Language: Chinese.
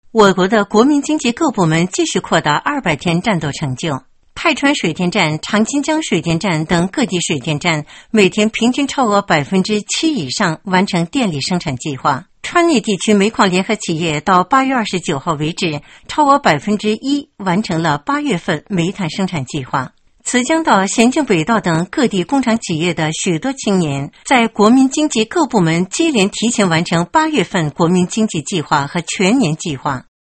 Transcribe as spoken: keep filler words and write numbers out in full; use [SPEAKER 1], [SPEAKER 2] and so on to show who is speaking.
[SPEAKER 1] 我国的国民经济各部门继续扩大二百天战斗成就。泰川水电站、长津江水电站等各地水电站每天平均超额百分之七以上完成电力生产计划。川内地区煤矿联合企业到八月二十九号为止，超额百分之一完成了八月份煤炭生产计划。慈江道、咸镜北道等各地工厂企业的许多青年，在国民经济各部门接连提前完成八月份国民经济计划和全年计划。